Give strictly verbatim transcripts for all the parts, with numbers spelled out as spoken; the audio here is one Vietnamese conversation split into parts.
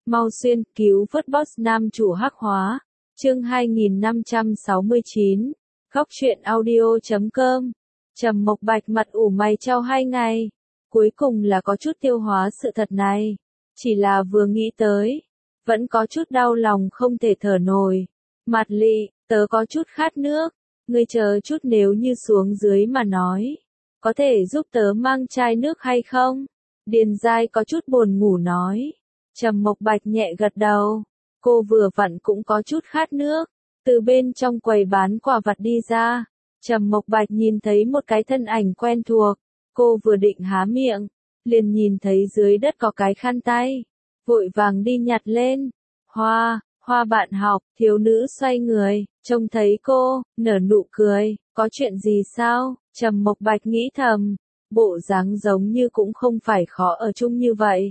Mau xuyên, cứu vớt boss nam chủ hắc hóa. Chương hai nghìn năm trăm sáu mươi chín. Góc truyện audio chấm com. Trầm Mộc Bạch mặt ủ mày trao hai ngày. Cuối cùng là có chút tiêu hóa sự thật này. Chỉ là vừa nghĩ tới. Vẫn có chút đau lòng không thể thở nổi. Mặt Lị, tớ có chút khát nước. Ngươi chờ chút nếu như xuống dưới mà nói. Có thể giúp tớ mang chai nước hay không? Điền Giai có chút buồn ngủ nói. Trầm Mộc Bạch nhẹ gật đầu. Cô vừa vặn cũng có chút khát nước. Từ bên trong quầy bán quà vặt đi ra. Trầm Mộc Bạch nhìn thấy một cái thân ảnh quen thuộc. Cô vừa định há miệng. Liền nhìn thấy dưới đất có cái khăn tay. Vội vàng đi nhặt lên. Hoa, Hoa bạn học, thiếu nữ xoay người. Trông thấy cô, nở nụ cười. Có chuyện gì sao? Trầm Mộc Bạch nghĩ thầm. Bộ dáng giống như cũng không phải khó ở chung như vậy.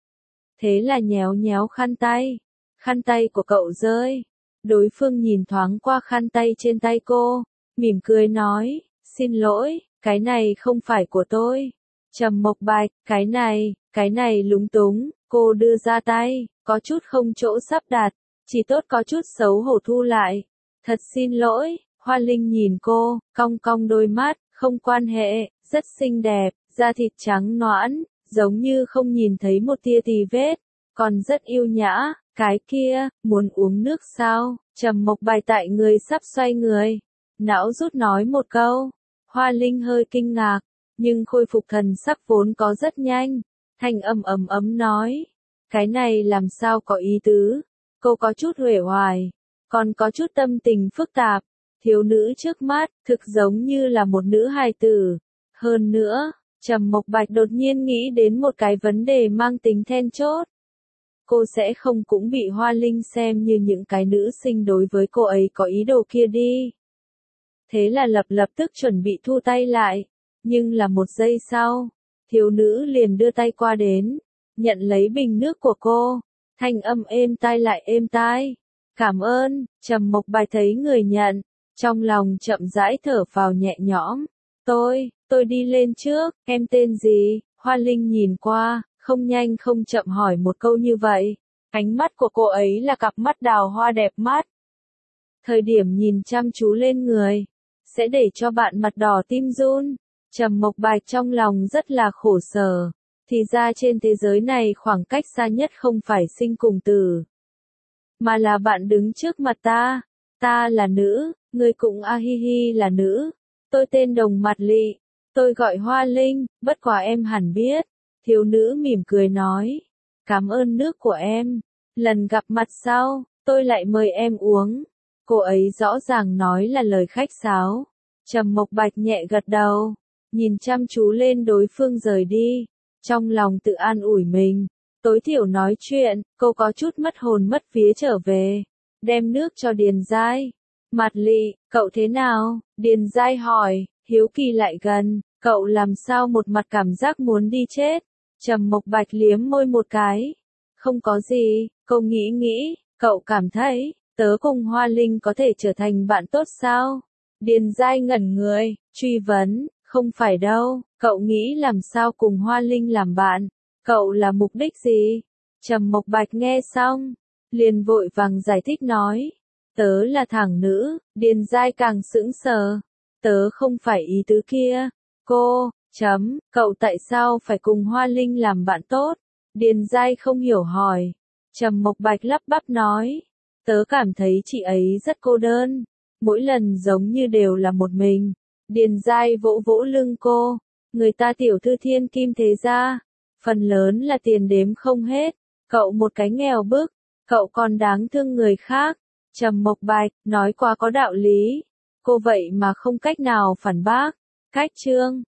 Thế là nhéo nhéo khăn tay. Khăn tay của cậu rơi. Đối phương nhìn thoáng qua khăn tay trên tay cô. Mỉm cười nói, xin lỗi, cái này không phải của tôi. Trầm Mộc Bạch, cái này, cái này lúng túng. Cô đưa ra tay, có chút không chỗ sắp đặt. Chỉ tốt có chút xấu hổ thu lại. Thật xin lỗi, Hoa Linh nhìn cô, cong cong đôi mắt, không quan hệ, rất xinh đẹp, da thịt trắng nõn, giống như không nhìn thấy một tia tì vết, còn rất yêu nhã. Cái kia, muốn uống nước sao? Trầm Mộc Bạch tại người sắp xoay người. Não rút nói một câu. Hoa Linh hơi kinh ngạc, nhưng khôi phục thần sắc vốn có rất nhanh. Thanh âm ấm ấm nói. Cái này làm sao có ý tứ? Cô có chút uể oải, còn có chút tâm tình phức tạp. Thiếu nữ trước mắt, thực giống như là một nữ hài tử. Hơn nữa, Trầm Mộc Bạch đột nhiên nghĩ đến một cái vấn đề mang tính then chốt. Cô sẽ không cũng bị Hoa Linh xem như những cái nữ sinh đối với cô ấy có ý đồ kia đi. Thế là lập lập tức chuẩn bị thu tay lại. Nhưng là một giây sau, thiếu nữ liền đưa tay qua đến, nhận lấy bình nước của cô. Thanh âm êm tai lại êm tai. Cảm ơn. Trầm Mộc Bạch thấy người nhận, trong lòng chậm rãi thở phào nhẹ nhõm. Tôi, tôi đi lên trước, em tên gì? Hoa Linh nhìn qua, không nhanh không chậm hỏi một câu như vậy. Ánh mắt của cô ấy là cặp mắt đào hoa đẹp mắt. Thời điểm nhìn chăm chú lên người, sẽ để cho bạn mặt đỏ tim run. Trầm Mộc Bạch trong lòng rất là khổ sở. Thì ra trên thế giới này khoảng cách xa nhất không phải sinh cùng tử, mà là bạn đứng trước mặt ta. Ta là nữ, người cũng a hi hi là nữ. Tôi tên Đồng Mặt Lị. Tôi gọi Hoa Linh, bất quá em hẳn biết. Thiếu nữ mỉm cười nói. Cảm ơn nước của em. Lần gặp mặt sau, tôi lại mời em uống. Cô ấy rõ ràng nói là lời khách sáo. Trầm Mộc Bạch nhẹ gật đầu, nhìn chăm chú lên đối phương rời đi. Trong lòng tự an ủi mình. Tối thiểu nói chuyện, cô có chút mất hồn mất vía trở về. Đem nước cho Điền Giai. Mặt Lị, cậu thế nào? Điền Giai hỏi, hiếu kỳ lại gần. Cậu làm sao một mặt cảm giác muốn đi chết? Trầm Mộc Bạch liếm môi một cái. Không có gì, cô nghĩ nghĩ, cậu cảm thấy, tớ cùng Hoa Linh có thể trở thành bạn tốt sao? Điền Giai ngẩn người, truy vấn, không phải đâu, cậu nghĩ làm sao cùng Hoa Linh làm bạn? Cậu là mục đích gì? Trầm Mộc Bạch nghe xong, liền vội vàng giải thích nói. Tớ là thẳng nữ. Điền Giai càng sững sờ. Tớ không phải ý tứ kia. Cô, chấm, cậu tại sao phải cùng Hoa Linh làm bạn tốt? Điền Giai không hiểu hỏi. Trầm Mộc Bạch lắp bắp nói. Tớ cảm thấy chị ấy rất cô đơn. Mỗi lần giống như đều là một mình. Điền Giai vỗ vỗ lưng cô. Người ta tiểu thư thiên kim thế gia. Phần lớn là tiền đếm không hết. Cậu một cái nghèo bức. Cậu còn đáng thương người khác. Trầm Mộc Bạch, nói quá có đạo lý. Cô vậy mà không cách nào phản bác. Cách chương.